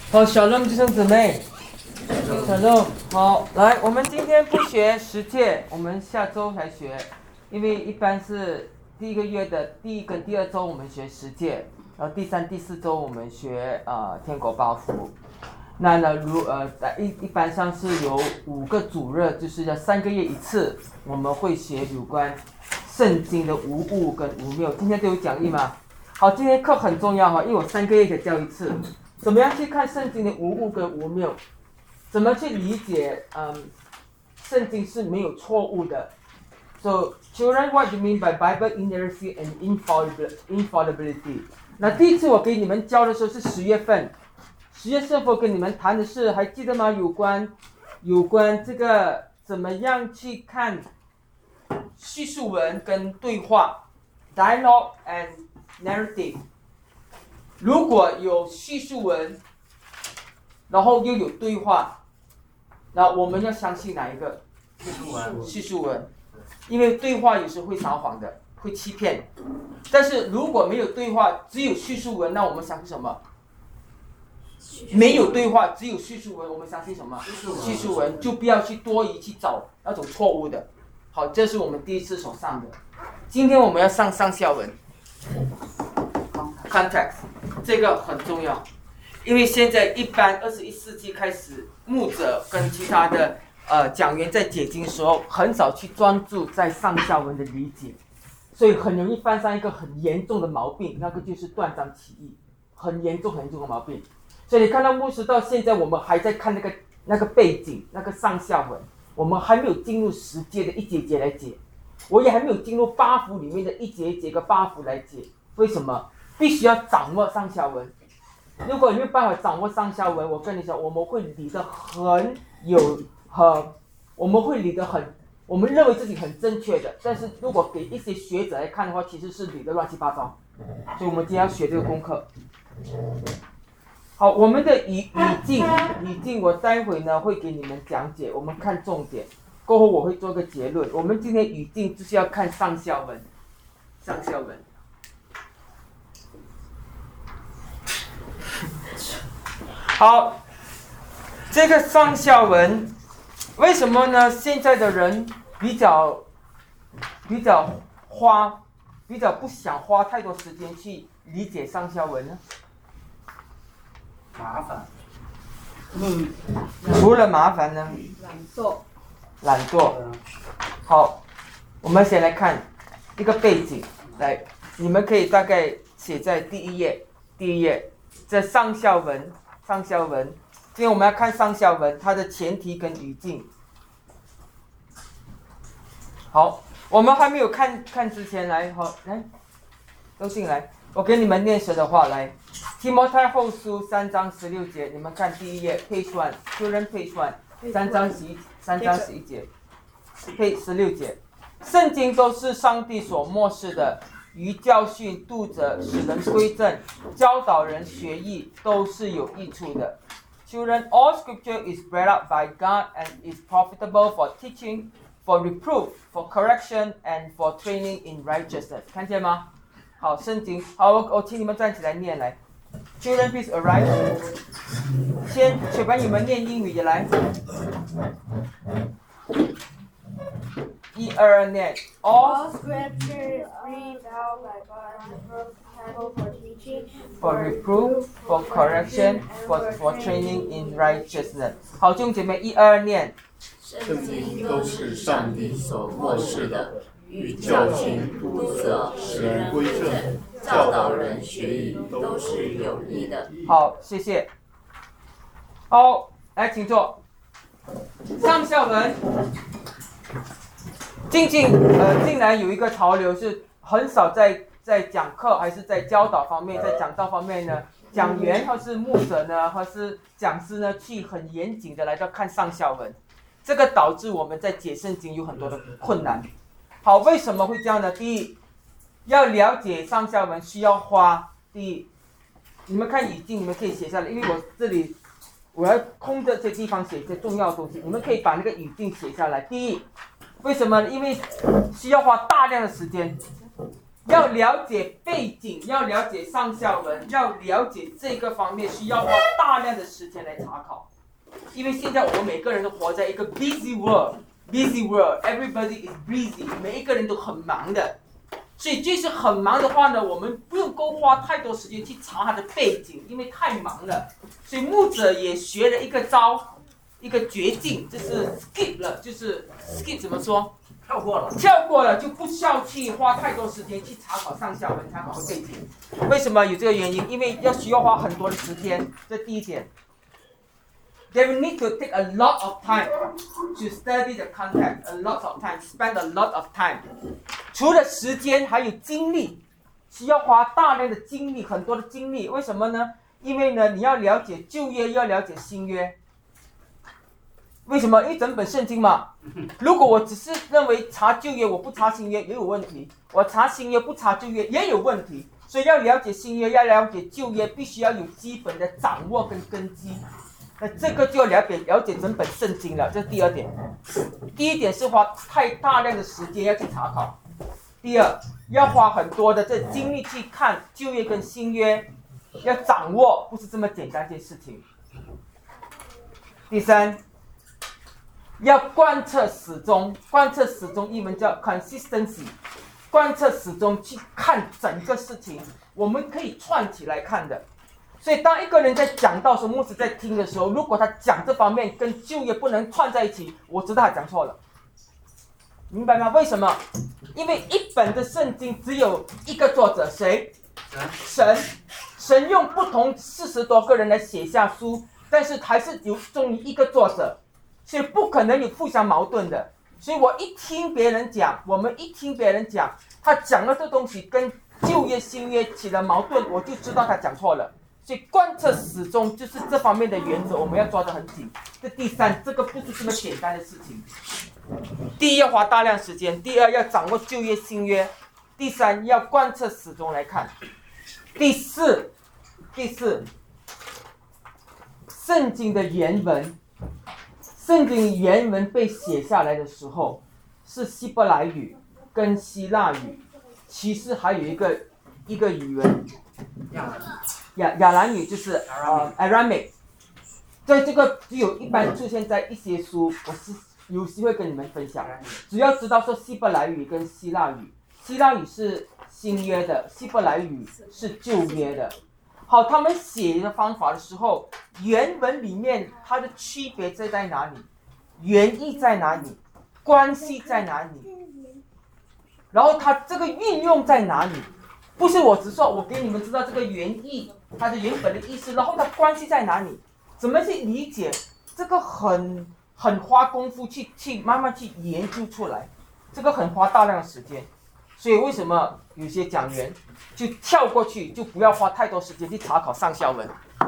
好，小乐弟兄姊妹，小乐，好，来，我们今天不学10诫，我们下周才学，因为一般是第一个月的第一跟第二周我们学10诫，然后第3、第4周我们学天国报复。那呢，一般上是有5个主日，就是要3个月一次，我们会学有关圣经的无误跟无谬。今天都有讲义吗？好，今天课很重要哈，因为我3个月才教一次。怎么样去看圣经的无误跟无谬？怎么去理解圣经是没有错误的 ？So, children, what do you mean by Bible inerrancy and infallibility? 那第一次我给你们教的时候是10月份，10月是否跟你们谈的是还记得吗？有关这个怎么样去看叙述文跟对话 ，dialogue and narrative。如果有叙述文，然后又有对话，那我们要相信哪一个？叙述文，因为对话有时会撒谎的，会欺骗。但是如果没有对话，只有叙述文，那我们相信什么？没有对话，只有叙述文，我们相信什么？叙述文，就不要去多疑去找那种错误的。好，这是我们第一次所上的。今天我们要上上下文 ，context。这个很重要，因为现在一般21世纪开始，牧者跟其他的讲员在解经的时候，很少去专注在上下文的理解，所以很容易犯上一个很严重的毛病，那个就是断章取义，很严重的毛病。所以你看到牧师到现在，我们还在看那个背景，那个上下文，我们还没有进入10诫的一节节来解，我也还没有进入8幅里面的一节一节个8幅来解，为什么？必须要掌握上下文，如果你没有办法掌握上下文，我跟你讲，我们会理得我们认为自己很正确的，但是如果给一些学者来看的话，其实是理得乱七八糟。所以我们今天要学这个功课。好，我们的语境，我待会呢会给你们讲解，我们看重点，过后我会做个结论。我们今天语境就是要看上下文，上下文。好，这个上下文，为什么呢？现在的人比较不想花太多时间去理解上下文呢？ 麻烦。 除了麻烦呢？懒惰。好，我们先来看一个背景，来，你们可以大概写在第一页，这上下文。今天我们要看上下文，它的前提跟语境。好，我们还没有看之前，来，都进来，我给你们念神的话来。提摩太后书3章16节，你们看第一页 ，page 1， children page 1， 3章11节 ，page 16节，圣经都是上帝所默示的。于教训、督责、使人归正、教导人学艺，都是有益处的。Children, all scripture is bred up by God and is profitable for teaching, for reproof, for correction, and for training in righteousness. 看见吗？好，圣经，好，我请你们站起来念来。Children, please arise. 先，请把你们念英语也来。1、2念 All scripture is breathed out by God and profitable for teaching, for reproof, for correction, for training in righteousness. 好，弟兄姐妹，1、2念。 圣经都是上帝所默示的，与教训、督责、使人归正、教导人学艺，都是有益的。 好，谢谢。好，来，请坐。上下文。近来有一个潮流是很少在讲课还是在教导方面，在讲道方面呢，讲员或是牧者呢，或是讲师呢，去很严谨的来到看上下文，这个导致我们在解圣经有很多的困难。好，为什么会这样呢？第一，要了解上下文需要花。第一，你们看语境，你们可以写下来，因为我这里我要空着这地方写一些重要的东西，你们可以把那个语境写下来。第一。为什么？因为需要花大量的时间， 要了解背景，要了解上下文，要了解这个方面，需要花大量的时间来查考。因为现在我们每个人都活在一个 busy world，everybody is busy， 每一个人都很忙的。所以就是很忙的话呢，我们不用够花太多时间去查他的背景，因为太忙了。所以牧者也学了一个招，一个绝境，就是 skip 了，就是 skip 怎么说？跳过了就不需要去花太多时间去查考上下文，查考背景。为什么有这个原因？因为需要花很多的时间，这第一点。They will need to take a lot of time to study the context, a lot of time, spend a lot of time. 除了时间，还有精力，需要花大量的精力，很多的精力。为什么呢？因为呢，你要了解旧约，要了解新约。为什么？因为整本圣经嘛。如果我只是认为查旧约，我不查新约也有问题；我查新约不查旧约也有问题。所以要了解新约，要了解旧约，必须要有基本的掌握跟根基。那这个就要了解整本圣经了，这是第二点。第一点是花太大量的时间要去查考，第二要花很多的这精力去看旧约跟新约，要掌握不是这么简单一件事情。第三，要贯彻始终，贯彻始终英文叫 consistency， 贯彻始终去看整个事情，我们可以串起来看的。所以当一个人在讲到时候，牧师在听的时候，如果他讲这方面跟旧约不能串在一起，我知道他讲错了，明白吗？为什么？因为一本的圣经只有一个作者，谁？神用不同40多个人来写下书，但是还是有忠于一个作者，所以不可能有互相矛盾的。所以我一听别人讲，我们一听别人讲，他讲了这东西跟旧约新约起了矛盾，我就知道他讲错了。所以贯彻始终就是这方面的原则，我们要抓得很紧。这第三，这个不是这么简单的事情。第一要花大量时间，第二要掌握旧约新约，第三要贯彻始终来看。第四，圣经的原文，圣经原文被写下来的时候是希伯来语跟希腊语，其实还有一个语文。亚兰语就是Aramaic， 在这个只有一般出现在一些书，我是有机会跟你们分享。只要知道说希伯来语跟希腊语，希腊语是新约的，希伯来语是旧约的。好，他们写的方法的时候，原文里面它的区别在哪里？原意在哪里？关系在哪里？然后它这个运用在哪里？不是我只说我给你们知道这个原意，它的原本的意思，然后它关系在哪里？怎么去理解？这个很花功夫去慢慢去研究出来，这个很花大量的时间。所以为什么有些讲员就跳过去，就不要花太多时间去查考上下文？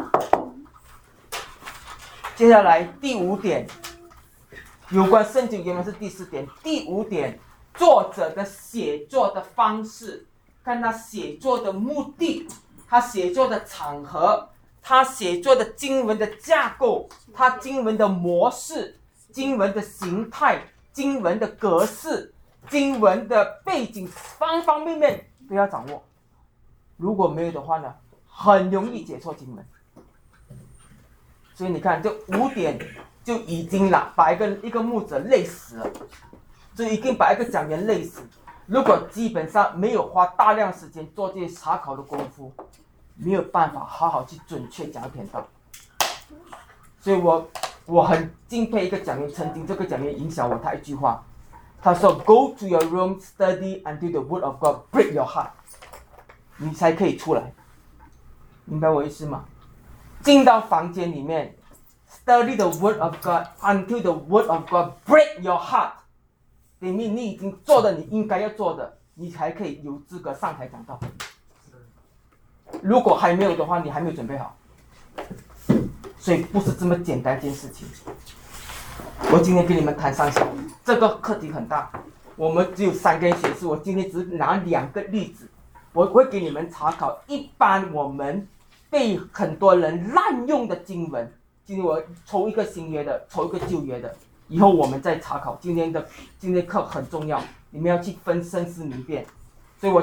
接下来第5点，有关圣经原文是第4点。第5点，作者的写作的方式。看他写作的目的，他写作的场合，他写作的经文的架构，他经文的模式，经文的形态，经文的格式，经文的背景，方方面面都要掌握。如果没有的话呢，很容易解错经文。所以你看，这5点就已经把一个牧者累死了，就已经把一个讲员累死。如果基本上没有花大量时间做这些查考的功夫，没有办法好好去准确讲一篇道。所以我很敬佩一个讲员，曾经这个讲员影响我，他一句话，他说 ：“Go to your room, study until the word of God break your heart。”你才可以出来，明白我意思吗？进到房间里面 ，study the word of God until the word of God break your heart。里面你已经做了你应该要做的，你才可以有资格上台讲道。如果还没有的话，你还没有准备好，所以不是这么简单一件事情。我今天跟你们谈上下，这个课题很大，我们只有3个人学习，我今天只拿2个例子，我会给你们参考。一般我们被很多人滥用的经文，今天我抽一个新约的，抽一个旧约的。以后我们再查考，今天课很重要，你们要去分深思明辨。所以我在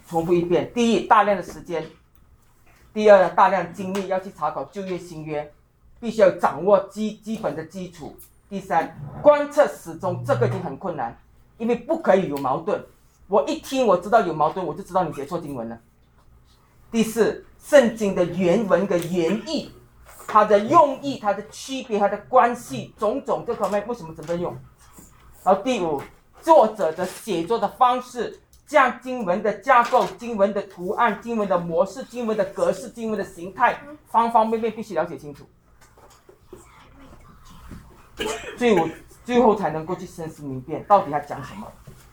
重复一遍。第一，大量的时间；第二，大量精力要去查考旧约新约，必须要掌握基本的基础。第三，观测始终，这个已经很困难，因为不可以有矛盾。我一听我知道有矛盾，我就知道你写错经文了。第四，圣经的原文的原意，它的用意、它的区别、它的关系，种种这方面为什么怎么用？然后第五，作者的写作的方式，将经文的架构、经文的图案、经文的模式、经文的格式、经文的形态，方方面面必须了解清楚。最后才能够去深思明辨，到底他讲什么。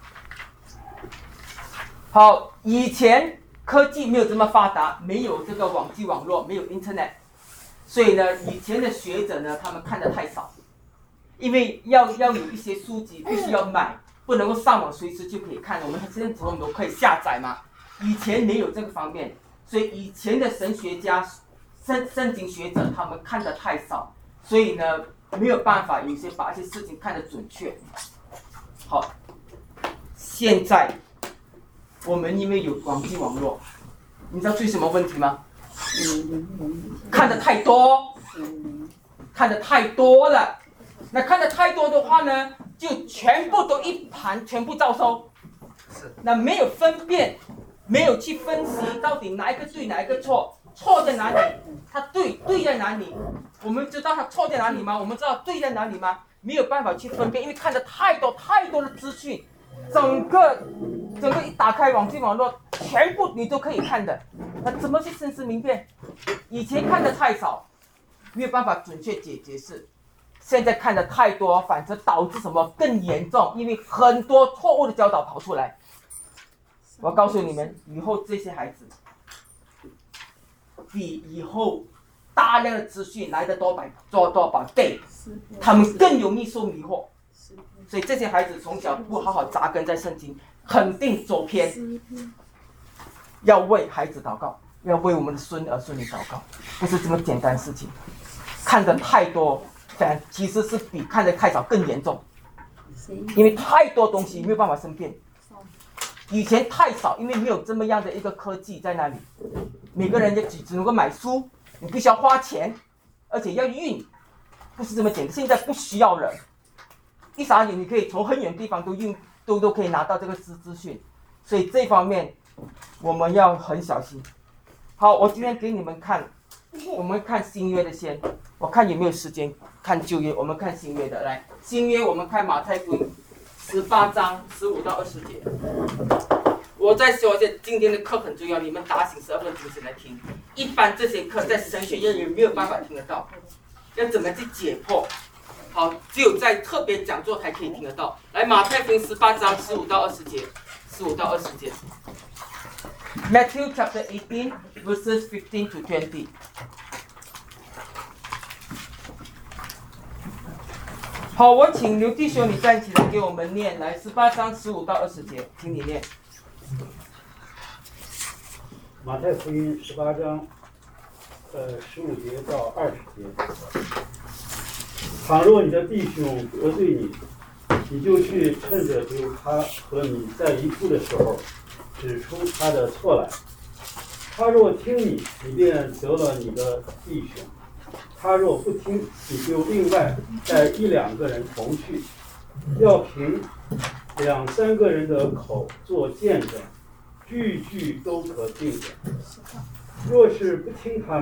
好，以前科技没有这么发达，没有这个网际网络，没有 Internet， 所以呢，以前的学者呢，他们看得太少，因为要有一些书籍必须要买，不能够上网随时就可以看。我们现在我们都可以下载嘛，以前没有这个方面，所以以前的神学家、圣经学者他们看得太少，所以呢，没有办法有些把一些事情看得准确。好，现在我们因为有网际网络，你知道出什么问题吗？看得太多，看得太多了。那看得太多的话呢，就全部都一盘，全部照收。那没有分辨，没有去分析到底哪一个对，哪一个错，错在哪里？它对在哪里？我们知道它错在哪里吗？我们知道对在哪里吗？没有办法去分辨，因为看得太多的资讯，整个一打开网际网络，全部你都可以看的。那怎么去深思明辨？以前看得太少，没有办法准确解释。现在看得太多，反而导致什么更严重？因为很多错误的教导跑出来。我告诉你们，以后这些孩子比以后大量的资讯来的多百倍，他们更容易受迷惑。所以这些孩子从小不好好扎根在圣经，肯定走偏。要为孩子祷告，要为我们的孙儿孙女祷告，不是这么简单的事情。看得太多，其实是比看得太少更严重，因为太多东西没有办法分辨。以前太少，因为没有这么样的一个科技在那里，每个人只能够买书，你必须要花钱，而且要运，不是这么简单。现在不需要了，一眨眼你可以从很远的地方都可以拿到这个资讯，所以这方面我们要很小心。好，我今天给你们看，我们看新约的先，我看有没有时间看旧约，我们看新约的。来，新约我们看马太福音18章15到20节。我在说今天的课很重要，你们打醒12分精神来听。一般这些课在神学院也没有办法听得到，要怎么去解剖？好，只有在特别讲座才可以听得到。来，马太福音18章15到20节，15到20节。Matthew chapter 18 verses 15 to 20. 好，我请刘弟兄你站起来给我们念，来18章15到20节，请你念。 马太福音18章15节到20节。倘若你的弟兄得罪你，你就去趁着有他和你在一处的时候，指出他的错来。他若听你，你便得了你的弟兄；他若不听，你就另外带1-2个人同去，要凭2-3个人的口做见证，句句都可定的。若是不听他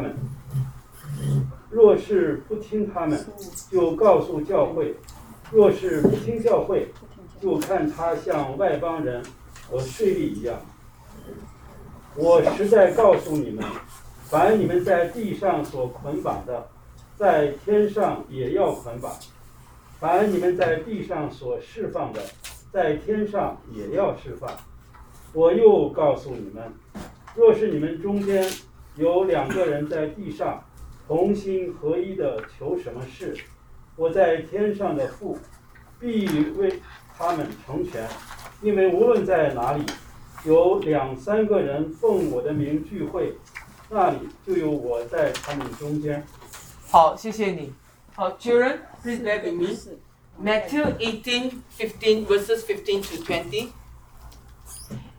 们，就告诉教会；若是不听教会，就看他像外邦人和税吏一样。我实在告诉你们，凡你们在地上所捆绑的，在天上也要捆绑；凡你们在地上所释放的，在天上也要释放。我又告诉你们，若是你们中间有2个人在地上同心合一的求什么事，我在天上的父必为他们成全。因为无论在哪里有2-3个人奉我的名聚会，那里就有我在他们中间。 好，谢谢你。好 ，Children, please bear with me. Matthew 18:15 verses 15 to 20.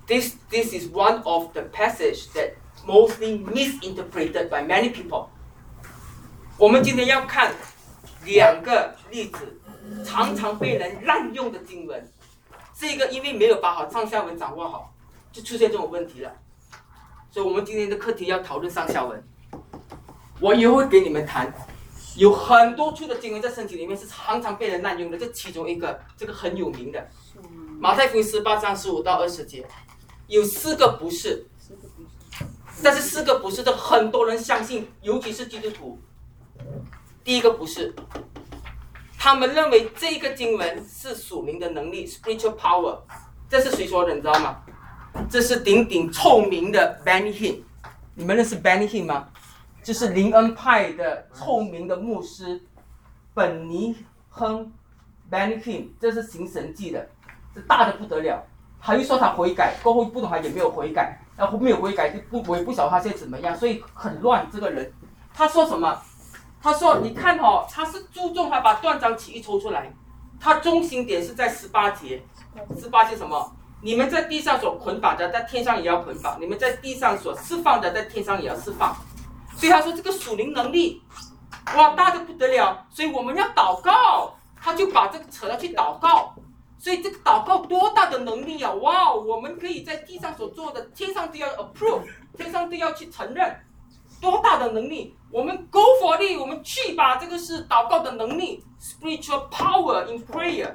This is one of the passage that mostly misinterpreted by many people. 我们今天要看2个例子，常常被人滥用的经文。这个因为没有把好上下文掌握好，就出现这种问题了。所以我们今天的课题要讨论上下文。我也会给你们谈，有很多处的经文在圣经里面是常常被人滥用的，这其中一个，这个很有名的，马太福音18章15到20节，有4个不是，但是4个不是的很多人相信，尤其是基督徒。第一个不是，他们认为这个经文是属灵的能力 spiritual power， 这是谁说的你知道吗？这是鼎鼎臭名的 Benny Hinn。 你们认识 Benny Hinn 吗？就是灵恩派的臭名的牧师本尼亨 Benny Hinn， 这是行神迹的，这大的不得了。他又说他悔改，过后不懂他有没有悔改，然后没有悔改我也不晓得他现在怎么样，所以很乱这个人。他说什么？他说你看他是注重他把断章取义抽出来，他中心点是在18节。18节什么？你们在地上所捆绑的，在天上也要捆绑；你们在地上所释放的，在天上也要释放。所以他说这个属灵能力，哇，大得不得了。所以我们要祷告，他就把这个扯到去祷告。所以这个祷告多大的能力啊！哇，我们可以在地上所做的，天上都要 approve， 天上都要去承认，多大的能力！我们 go for it， 我们去吧，这个是祷告的能力 ，spiritual power in prayer。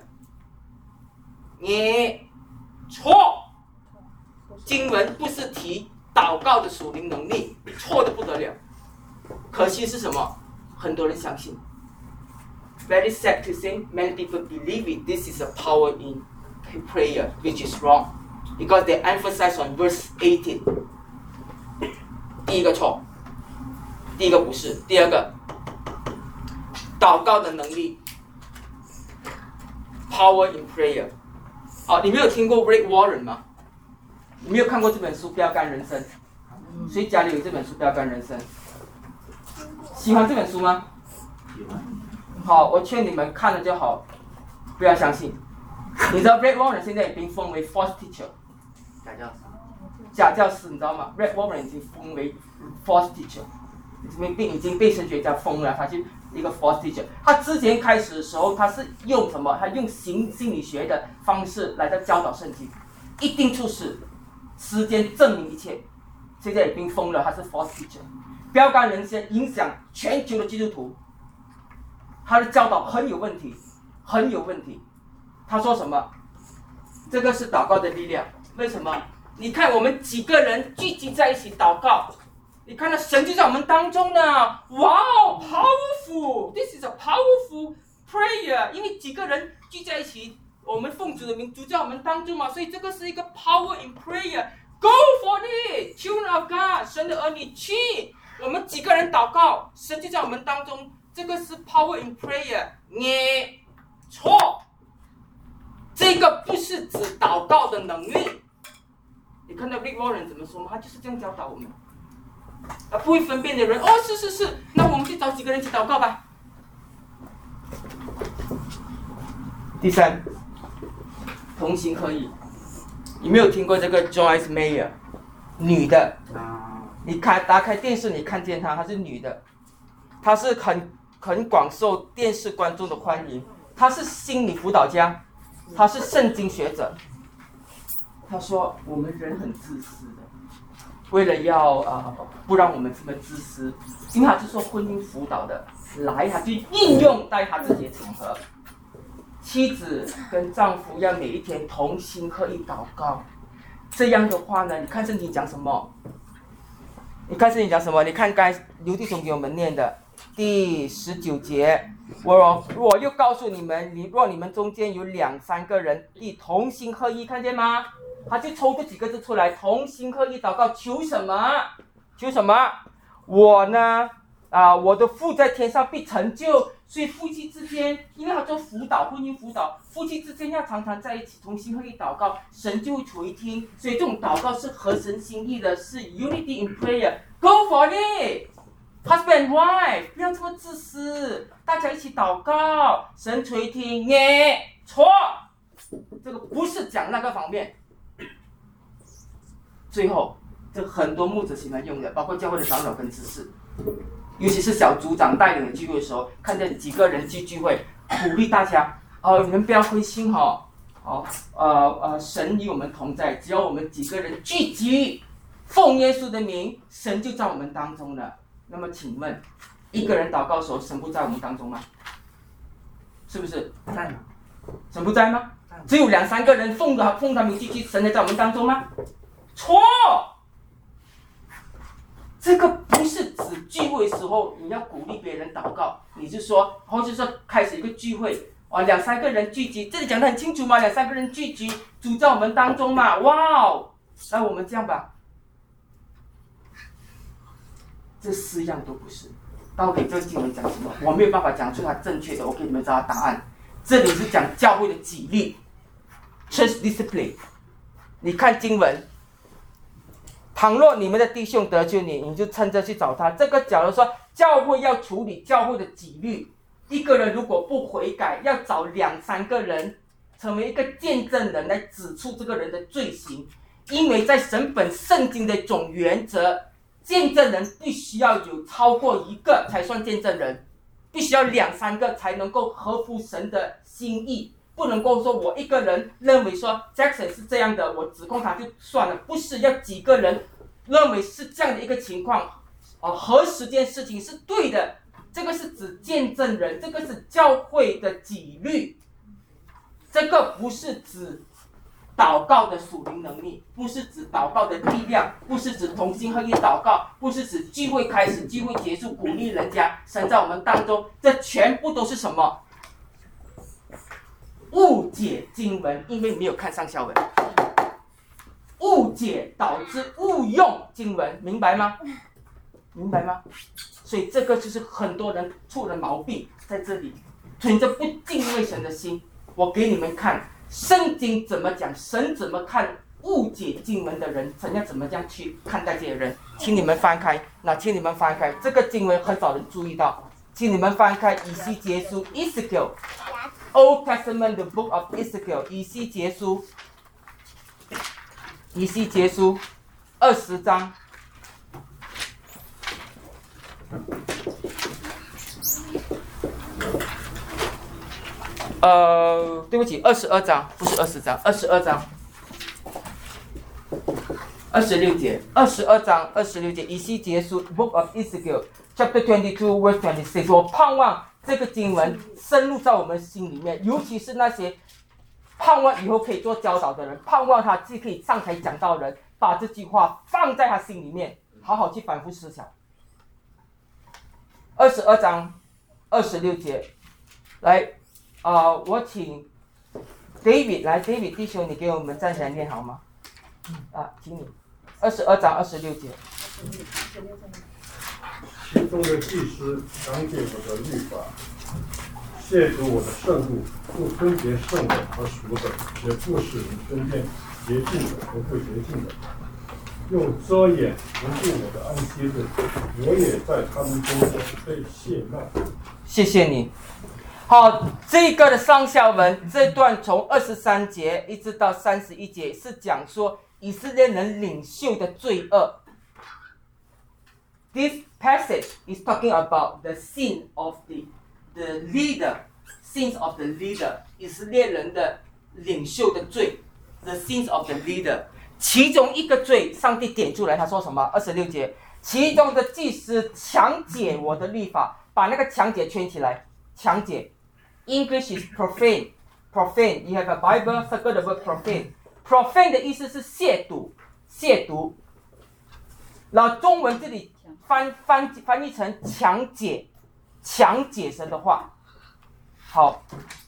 你错，经文不是提祷告的属灵能力，错的不得了。可惜是什么？很多人相信。Very sad to say, many people believe it. This is a power in prayer, which is wrong, because they emphasize on verse 18. 第一个错，第一个不是，第二个，祷告的能力 ，power in prayer。你没有听过 Rick Warren 吗？你没有看过这本书《标杆人生》？谁家里有这本书《标杆人生》？喜欢这本书吗？好，我劝你们看了就好，不要相信。你知道 Rick Warren 现在已经封为 false teacher， 假教师，你知道吗 ？Rick Warren 已经封为 false teacher， 已经被神学家封了，他就一个 false teacher。他之前开始的时候，他是用什么？他用心理学的方式来教导圣经，一定出事，时间证明一切。现在已经封了，他是 false teacher。标杆人生影响全球的基督徒，他的教导很有问题，很有问题。他说什么？这个是祷告的力量。为什么？你看我们几个人聚集在一起祷告，你看到神就在我们当中呢。哇哦 ，powerful！ This is a powerful prayer。因为几个人聚在一起，我们奉主的名，主在我们当中嘛，所以这个是一个 power in prayer。Go for it, children of God！ 神的儿女去，我们几个人祷告，神就在我们当中。这个是 power in prayer， 你错，这个不是指祷告的能力。你看到 Rick Warren 怎么说吗？他就是这样教导我们。不会分辨的人，是，那我们去找几个人一起祷告吧。第三，同心合意。你没有听过这个 Joyce Meyer， 女的？你打开电视，你看见她是女的，她是很广受电视观众的欢迎。她是心理辅导家，她是圣经学者。她说我们人很自私的，为了要不让我们这么自私，因为她是做婚姻辅导的，她就应用在她自己的场合。妻子跟丈夫要每一天同心合意祷告，这样的话呢，你看圣经讲什么？你看刚才刘弟兄给我们念的第19节，我又告诉你们，若你们中间有2-3个人一同心合意，看见吗？他就抽这几个字出来，同心合意祷告，求什么？我呢，我的父在天上必成就。所以夫妻之间，因为他做辅导，婚姻辅导，夫妻之间要常常在一起，同心合意祷告，神就会垂听。所以这种祷告是合神心意的，是 unity in prayer。Go for it， husband and wife， 不要这么自私，大家一起祷告，神垂听。错，这个不是讲那个方面。 最后，这很多牧者喜欢用的，包括教会的长老跟执事，尤其是小组长带领的聚会的时候，看见几个人去聚会，鼓励大家，你们不要灰心哈，神与我们同在，只要我们几个人聚集，奉耶稣的名，神就在我们当中了。那么请问，一个人祷告的时候，神不在我们当中吗？是不是？ 在吗？ 神不在吗？只有2、3个人奉他名聚集，神才在我们当中吗？错，这个不是指聚会的时候你要鼓励别人祷告，你就说，或者说开始一个聚会，2、3个人聚集，这里讲得很清楚嘛，2、3个人聚集，主在我们当中嘛，哇哦！那我们这样吧，这4样都不是。到底这个经文讲什么？我没有办法讲出它正确的，我给你们找到答案。这里是讲教会的纪律 ，church discipline。你看经文，倘若你们的弟兄得罪你，你就趁着去找他。这个假如说教会要处理教会的纪律，一个人如果不悔改，要找2、3个人成为一个见证人来指出这个人的罪行，因为在神本圣经的一种原则。见证人必须要有超过1个才算见证人，必须要2、3个才能够合乎神的心意，不能够说我一个人认为说 Jackson 是这样的，我指控他就算了，不是，要几个人认为是这样的一个情况，核实这件事情是对的，这个是指见证人，这个是教会的纪律，这个不是指祷告的属灵能力，不是指祷告的力量，不是指同心合一祷告，不是指聚会开始聚会结束鼓励人家，神在我们当中，这全部都是什么？误解经文，因为没有看上下文，误解导致误用经文，明白吗？明白吗？所以这个就是很多人出了毛病在这里，存着不敬畏神的心。我给你们看圣经怎么讲，神怎么看误解经文的人，神要怎么样去看待这些人。请你们翻开，请你们翻开这个经文，很少人注意到，请你们翻开以西结书 Ezekiel Old Testament the book of Ezekiel 以西结书20章对不起，22章，不是20章，22章26节，22章26节，以西结书 Book of Ezekiel Chapter 22 verse 26。我盼望这个经文深入在我们心里面，尤其是那些盼望以后可以做教导的人，盼望他既可以上台讲道的人，把这句话放在他心里面，好好去反复思想。22章26节，来。我请 David 来 ，David 弟兄，你给我们站起来念好吗？请你。22章26节。 其中的祭司强解我的律法，亵渎我的圣物，不分别圣的和俗的，也不使你分辨洁净的和不洁净的，用遮掩不顾我的安息日，我也在他们中间被亵慢。 谢谢你。好，这个的上下文这段从23节一直到31节是讲说以色列人领袖的罪恶。This passage is talking about the sin of the leader, sins of the leader， 以色列人的领袖的罪 ，the sins of the leader。其中一个罪，上帝点出来，他说什么？26节，其中的祭司强解我的律法，把那个强解圈起来，强解。English is profane. Profane. You have a Bible, circle the word profane. Profane 的意思是亵渎，亵渎。然后中文这里翻译成强解，强解神的话。好，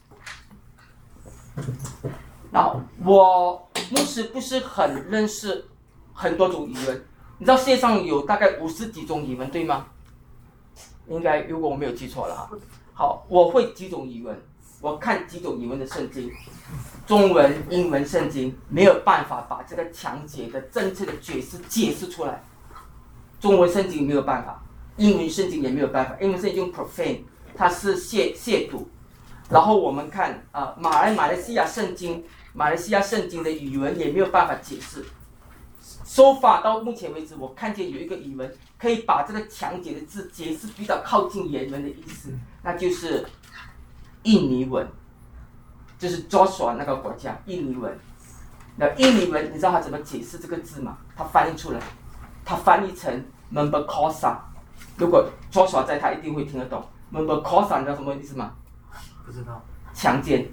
然后我牧师不是很认识很多种语文，你知道世界上有大概50几种语文，对吗？应该，如果我没有记错了哈。好，我会几种语文，我看几种语文的圣经，中文、英文圣经没有办法把这个强解的正确的解释出来，中文圣经没有办法，英文圣经也没有办法，英文圣经用 profane， 它是亵渎。然后我们看马来西亚圣经的语文也没有办法解释， So far 到目前为止，我看见有一个语文可以把这个强解的字解释比较靠近原文的意思，那就是印尼文，就是 Joshua 那个国家印尼文。那印尼文你知道他怎么解释这个字吗？他翻译出来，他翻译成 Memberkosa。如果 Joshua 在，他一定会听得懂。Memberkosa 你知道什么意思吗？ 不知道。 强奸。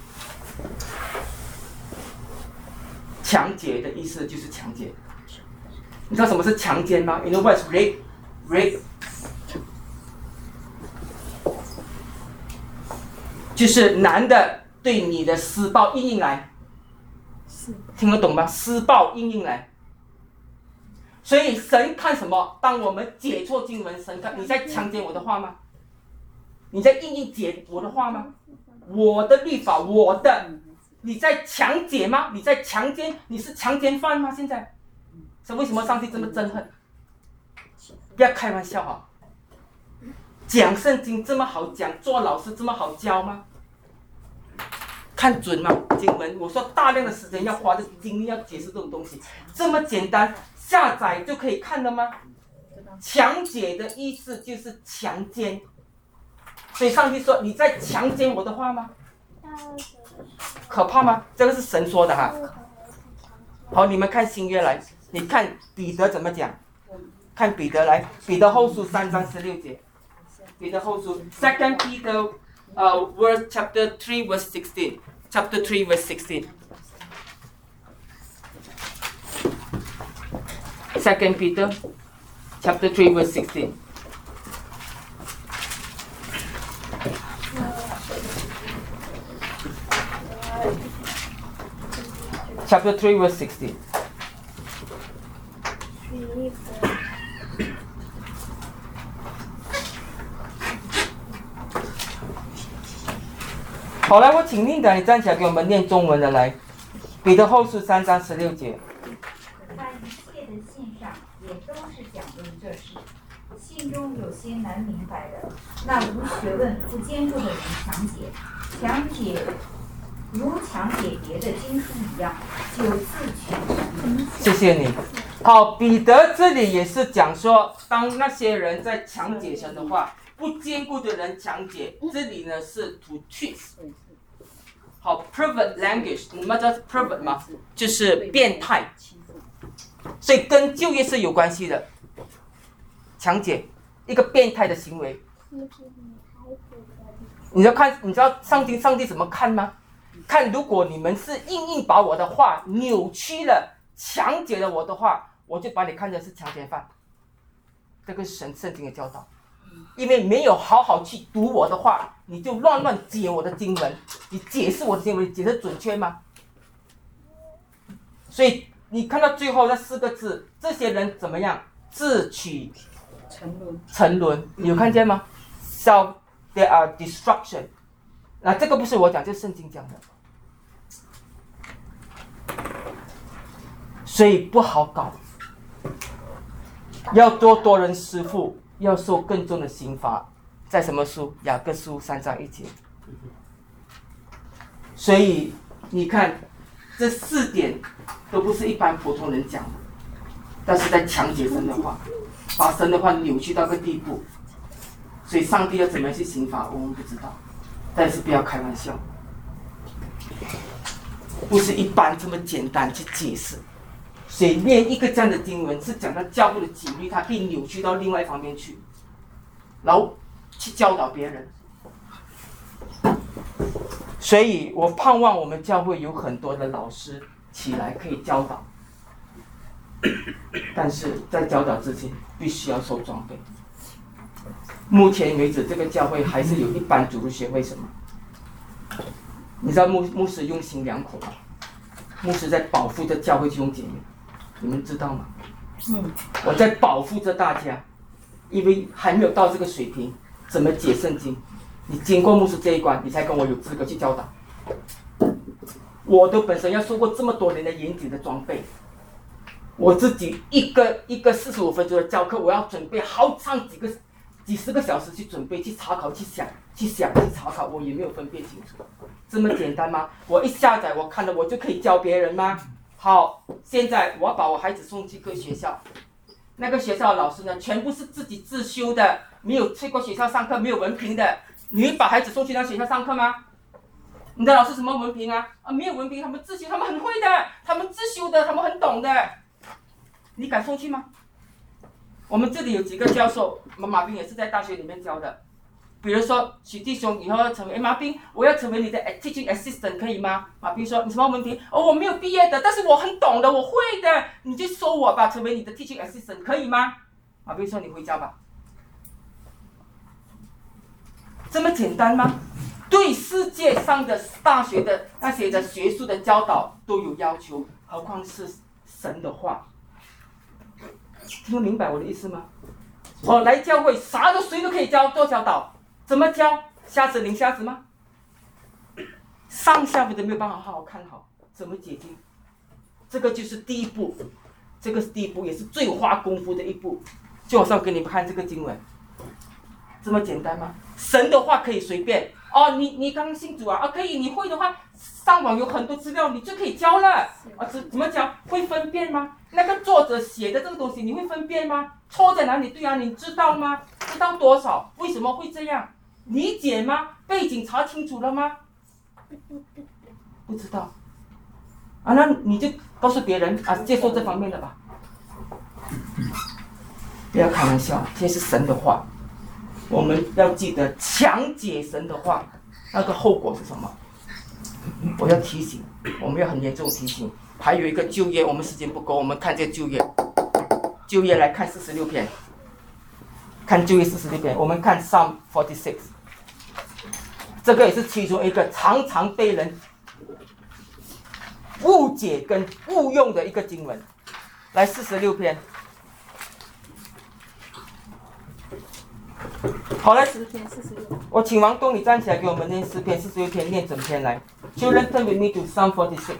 强奸的意思就是强奸。你知道什么是强奸吗 ？You know what is rape? Rape 就是男的对你的施暴硬来，听得懂吗？施暴硬来。所以神看什么？当我们解错经文，神看你在强奸我的话吗？你在硬解我的话吗？我的律法，我的，你在强解吗？你在强奸？你是强奸犯吗？现在？是为什么上帝这么憎恨？不要开玩笑啊！讲圣经这么好讲，做老师这么好教吗？看准吗？经文，我说大量的时间要花的精力要解释这种东西，这么简单，下载就可以看了吗？强解的意思就是强奸，所以上帝说你在强奸我的话吗？可怕吗？这个是神说的哈。好，你们看新约来，你看彼得怎么讲？看彼得来，彼得后书3章16节，彼得后书 2 Peter verse chapter 3 verse 16, chapter 3 verse 16. 2 Peter chapter 3 verse 16. Chapter 3 verse 16. 好，来，我请琳达，你站起来给我们念中文的来。彼得后书3章16节。 在一切的信上也都是讲论这事，信中有些难明白的，那无学问、不坚固的人强解如强解别的经书一样，就自取成。 谢谢你。好，彼得这里也是讲说，当那些人在强解神的话，不坚固的人强解，这里呢是 to twist。好 ，pervert language， 你们知道 pervert 吗？就是变态，所以跟就业是有关系的。强解一个变态的行为，你知道上帝怎么看吗？看如果你们是硬把我的话扭曲了、强解了我的话，我就把你看成是强奸犯。这个是圣经的教导。因为没有好好去读我的话，你就乱解我的经文，你解释我的经文，解释准确吗？所以你看到最后那4个字，这些人怎么样？自取沉沦，你有看见吗？ Self there are destruction。那这个不是我讲，这是圣经讲的。所以不好搞，要多人师傅。要受更重的刑罚，在什么书？雅各书3章1节。所以你看，这4点都不是一般普通人讲的，但是在强解神的话，把神的话扭曲到个地步。所以上帝要怎么样去刑罚，我们不知道，但是不要开玩笑，不是一般这么简单去解释。所以念一个这样的经文是讲到教会的纪律，它可以扭曲到另外一方面去，然后去教导别人。所以我盼望我们教会有很多的老师起来可以教导，但是在教导之前必须要受装备。目前为止，这个教会还是有一般主日学，为什么？你知道牧师用心良苦吗？牧师在保护着教会弟兄姐妹。你们知道吗？我在保护着大家，因为还没有到这个水平，怎么解圣经？你经过牧师这一关，你才跟我有资格去教导。我都本身要受过这么多年的严谨的装备，我自己一个45分钟的教课，我要准备好上几十个小时去准备、去查考、去想、去查考，我也没有分辨清楚。这么简单吗？我一下载，我看了，我就可以教别人吗？ 好，现在我要把我孩子送去个学校，那个学校的老师呢，全部是自己自修的，没有去过学校上课，没有文凭的。你会把孩子送去那学校上课吗？你的老师什么文凭啊？没有文凭，他们自修，他们很会的，他们自修的，他们很懂的。你敢送去吗？我们这里有几个教授，马斌也是在大学里面教的。比如说许弟兄以后要成为，马斌，我要成为你的 teaching assistant 可以吗？马斌说你什么文凭？我没有毕业的，但是我很懂的，我会的，你就收我吧，成为你的 teaching assistant 可以吗？马斌说你回家吧。这么简单吗？对世界上的大学的那些的学术的教导都有要求，何况是神的话。听得明白我的意思吗？来教会啥都谁都可以教，做教导，怎么教？瞎子领瞎子吗？上下部都没有办法好好看好，怎么解经？这个就是第一步，这个是第一步，也是最花功夫的一步。就好像给你们看这个经文，这么简单吗？神的话可以随便你刚刚信主可以，你会的话，上网有很多资料，你就可以教了。怎么教？会分辨吗？那个作者写的这个东西，你会分辨吗？错在哪里？对啊，你知道吗？知道多少？为什么会这样？理解吗？背景查清楚了吗？不知道。那你就告诉别人接受这方面的吧。不要开玩笑，这是神的话。我们要记得强解神的话，那个后果是什么？我要提醒，我们要很严重提醒。还有一个就业，我们时间不够，我们看这个就业。就业来看46篇，看就业46篇，我们看 Psalm 46，这个也是其中一个常常被人误解跟误用的一个经文。来46篇。好了，我请王东你站起来给我们念诗篇46篇，念整篇来。Children, turn with me to Psalm 46。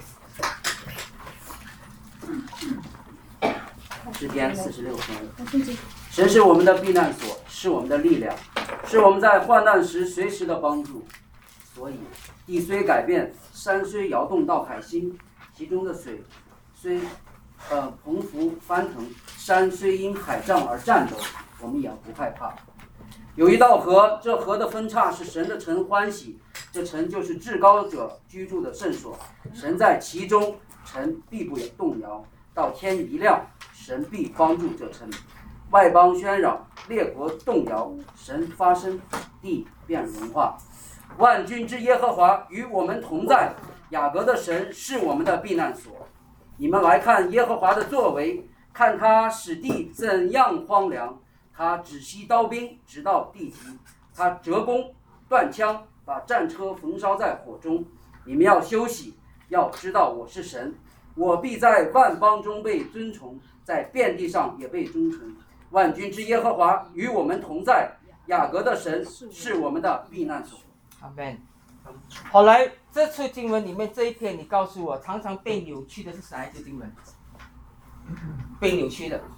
诗篇46篇。神是我们的避难所，是我们的力量，是我们在患难时随时的帮助。所以，地虽改变，山虽摇动到海心，其中的水虽蓬浮翻腾，山虽因海涨而颤抖，我们也不害怕。有一道河，这河的分叉是神的城欢喜，这城就是至高者居住的圣所。神在其中，城必不动摇。到天一亮，神必帮助这城。外邦喧嚷，列国动摇，神发声，地便融化。万军之耶和华与我们同在，雅各的神是我们的避难所。你们来看耶和华的作为，看他使地怎样荒凉。他止息刀兵，直到地极；他折弓断枪，把战车焚烧在火中。你们要休息，要知道我是神，我必在万邦中被尊崇，在遍地上也被尊崇。万军之耶和华与我们同在，雅各的神是我们的避难所。 阿们。好，来，这处经文里面这一篇，你告诉我，常常被扭曲的是哪一节经文？被扭曲的。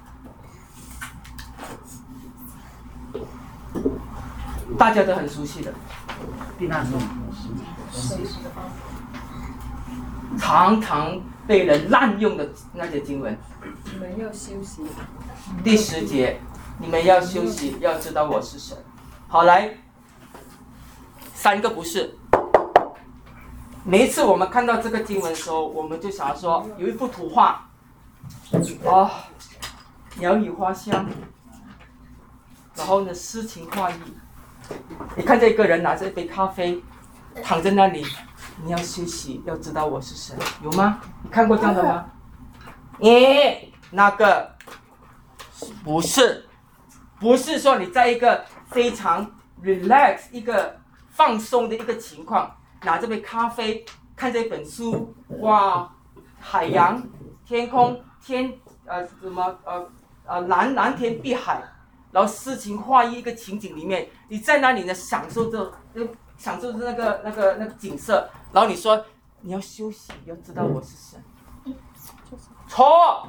大家都很熟悉的避难所，常常被人滥用的那些经文。 你们要休息。 第10节，你们要休息，要知道我是神。好，来，3个不是。每一次我们看到这个经文的时候，我们就想要说，有一幅图画，鸟语花香，然后呢，诗情画意。你看这个人拿着一杯咖啡，躺在那里，你要休息，要知道我是神，有吗？你看过这样的吗？那个不是说你在一个非常 relax 一个放松的一个情况，拿这杯咖啡，看这本书，哇，海洋、天空、蓝天碧海。然后诗情画意一个情景里面，你在那里呢享受着那个景色，然后你说你要休息，要知道我是神。错。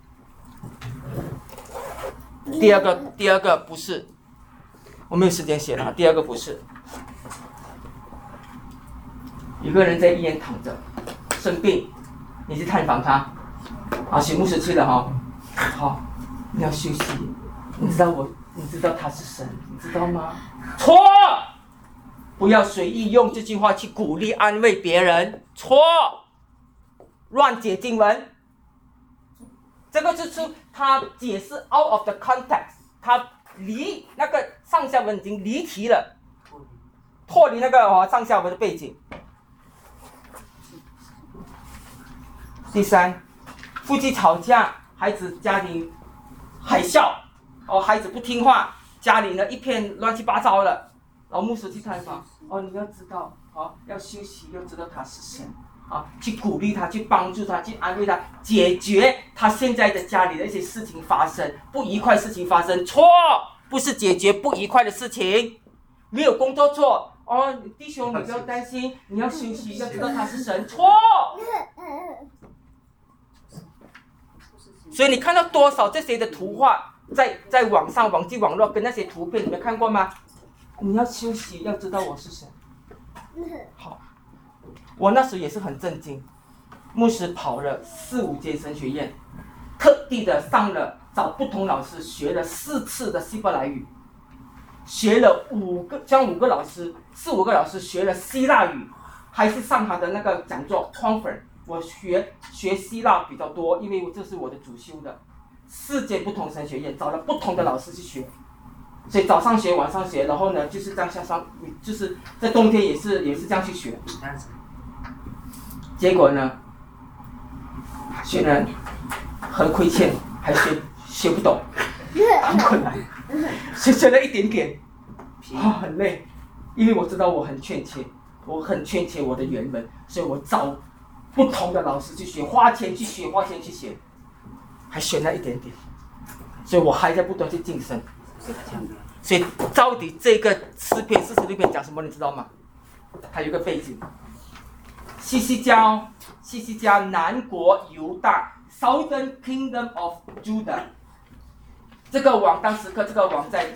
第二个不是，我没有时间写了。第二个不是，一个人在医院躺着，生病， 你去探访他，啊，许牧师去了哈，好，你要休息，你知道他是神，你知道吗？错，不要随意用这句话去鼓励安慰别人，错，乱解经文，这个就是他解释 out of the context， 他离那个上下文已经离题了，脱离那个上下文的背景。第三，夫妻吵架，孩子家庭海啸，孩子不听话，家里呢一片乱七八糟的。然后牧师去探访，你要知道，要休息，要知道他是神，去鼓励他，去帮助他，去安慰他，解决他现在的家里的一些事情发生，不愉快事情发生，错，不是解决不愉快的事情，没有工作做，弟兄你不要担心，你要休息，要知道他是神，错。所以你看到多少这些的图画，在网上网际网络跟那些图片，你们看过吗？你要休息，要知道我是神。好，我那时也是很震惊，牧师跑了4、5间神学院，特地的上了找不同老师学了4次的希伯来语，学了5个老师，4、5个老师学了希腊语，还是上他的那个讲座 conference。我学希腊比较多，因为这是我的主修的。4间不同神学院找了不同的老师去学，所以早上学，晚上学，然后呢就是这样就是在冬天也是这样去学。结果呢，学人很亏欠，还学不懂，很困难，学了一点点，很累，因为我知道我很欠缺我的原文，所以我找不同的老师去学，花钱去学，还学了一点点，所以我还在不断去晋升。所以到底这个诗篇46篇讲什么，你知道吗？它有一个背景，西西家南国犹大 Southern Kingdom of Judah， 这个王当时这个王在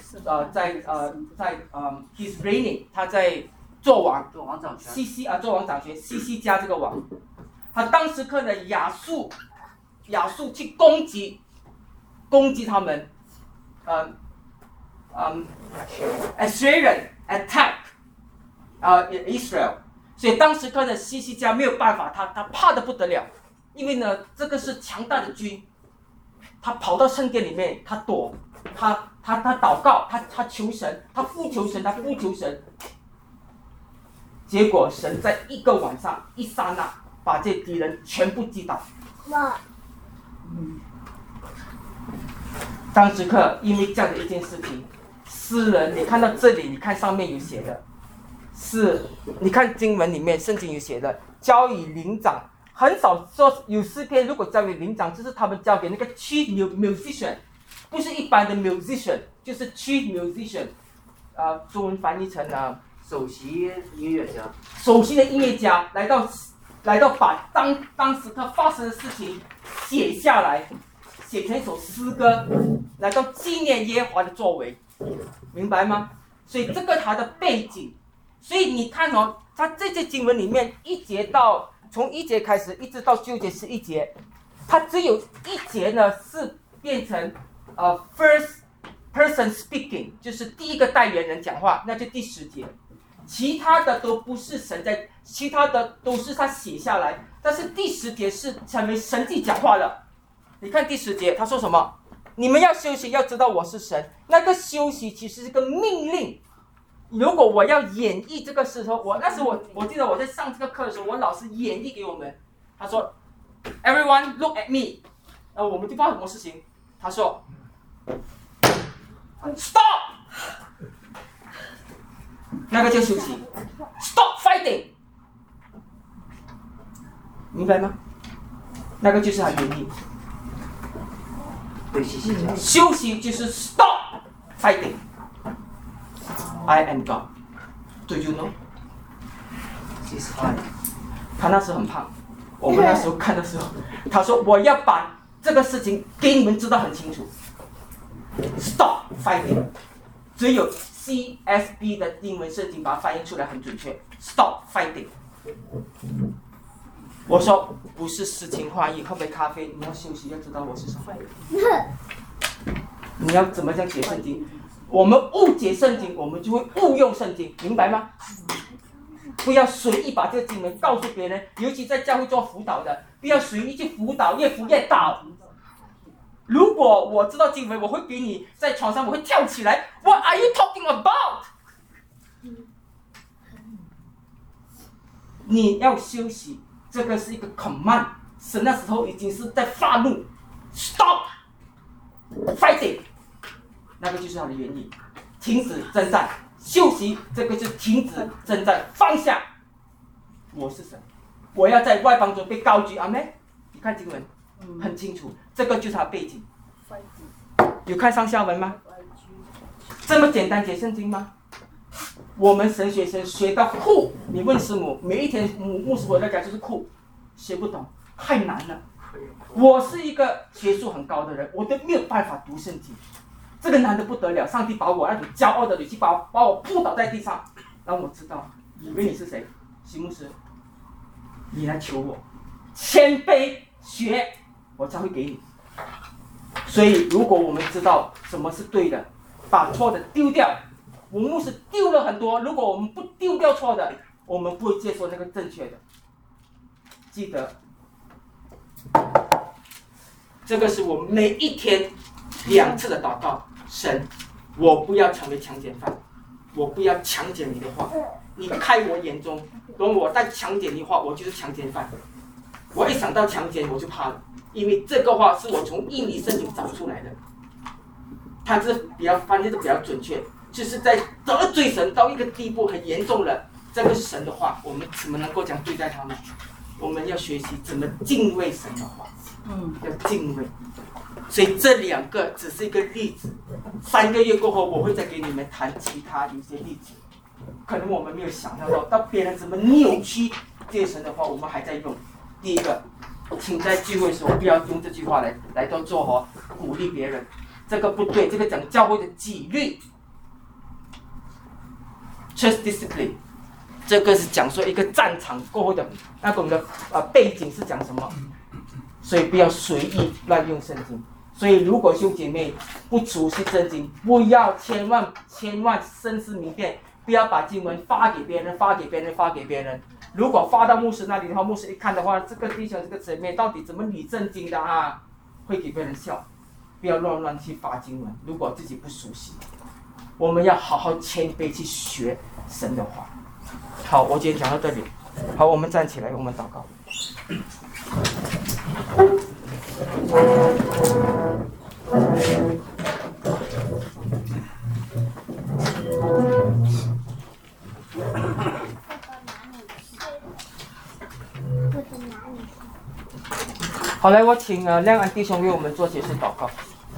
he's reigning， 他在做王掌权，做王掌权，西西家这个王。他当时看着亚述去攻击他们，Assyrian attack Israel， 所以当时看着西西家没有办法，他怕得不得了，因为呢这个是强大的军，他跑到圣殿里面，他躲，他祷告，他求神，他呼求神，结果神在一个晚上一刹那把这敌人全部击倒。当时刻因为这样的一件事情，诗人，你看到这里，你看上面有写的，是你看经文里面圣经有写的，交与灵长，很少说有诗篇如果交给灵长，就是他们交给那个 chief musician， 不是一般的 musician， 就是 chief musician， 中文翻译成首席音乐家来到把当时他发生的事情写下来，写成一首诗歌，来到纪念耶和华的作为，明白吗？所以这个他的背景，所以你看他这些经文里面从1节开始一直到9节11节，他只有1节呢是变成first person speaking， 就是第一个代言人讲话，那就第10节。其他的都不是神在，其他的都是他写下来，但是第10节是成为神自己讲话的。你看第10节他说什么？你们要休息，要知道我是神。那个休息其实是个命令。如果我要演绎这个时候，我记得我在上这个课的时候，我老师演绎给我们，他说 ，Everyone look at me， 我们就不知道什么事情，他说 ，Stop。那个就休息 ，Stop fighting， 明白吗？那个就是他原意。休息就是 Stop fighting。I am God. Do you know? He's fine. 他那时候很胖，我们那时候看的时候，他说我要把这个事情给你们知道很清楚。Stop fighting， 只有 CSB 的英文圣经把它翻译出来很准确。Stop fighting。 我说不是诗情画意，喝杯咖啡，你要休息，要知道我是什么。你要怎么样解圣经？我们误解圣经，我们就会误用圣经，明白吗？不要随意把这个经文告诉别人，尤其在教会做辅导的，不要随意去辅导，越辅越倒。如果我知道经文，我会给你在床上，我会跳起来。What are you talking about？ 你要休息，这个是一个 command。神那时候已经是在发怒 ，stop fighting， 那个就是它的原意，停止征战，休息，这个就是停止征战，放下。我是神，我要在外邦中被高举，阿妹，你看经文很清楚，这个就是它背景。有看上下文吗？这么简单解圣经吗？我们神学生学到哭，你问师母，每一天牧师回到家就是哭，学不懂，太难了。我是一个学术很高的人，我都没有办法读圣经，这个难得不得了。上帝把我那种骄傲的语气把我扑倒在地上，让我知道，以为你是谁，徐牧师，你来求我，谦卑学，我才会给你。所以，如果我们知道什么是对的，把错的丢掉。我们牧师丢了很多，如果我们不丢掉错的，我们不会接受那个正确的。记得，这个是我们每一天2次的祷告。神，我不要成为强奸犯，我不要强奸你的话，你开我眼中，如果我再强奸你的话，我就是强奸犯。我一想到强奸，我就怕了，因为这个话是我从印尼圣经找出来的，它是比较翻译的比较准确。就是在得罪神到一个地步很严重了，这个是神的话，我们怎么能够这样对待他呢？我们要学习怎么敬畏神的话，要敬畏。所以这2个只是一个例子，3个月过后我会再给你们谈其他一些例子，可能我们没有想象到别人怎么扭曲这些神的话，我们还在用。第一个，请在聚会的时候不要用这句话来做鼓励别人，这个不对，这个讲教会的纪律。Church discipline， 这个是讲说一个战场过后的那个我们的背景是讲什么，所以不要随意乱用圣经。所以如果兄姐妹不熟悉圣经，不要千万深思明辨，不要把经文发给别人。如果发到牧师那里的话，牧师一看的话，这个弟兄这个姊妹到底怎么理圣经的啊，会给别人笑。不要乱去发经文，如果自己不熟悉。我们要好好谦卑去学神的话。好，我今天讲到这里。好，我们站起来，我们祷告。好，来，我请亮安弟兄为我们做解释祷告。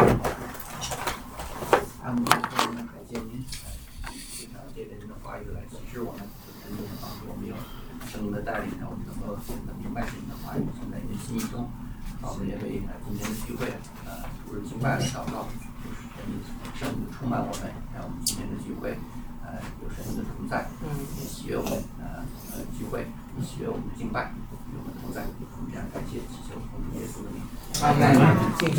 感谢您，经常借着您的话语来启示我们，真正帮助我们有圣灵的带领，让我们能够明白神的话语存在你的心意中。我们也为今天的聚会，主日敬拜的祷告，圣灵充满我们，让我们今天的聚会，有神的同在，也喜悦我们聚会，也喜悦我们敬拜，与我们同在。我们这样感谢，祈求奉耶稣的名。 阿门。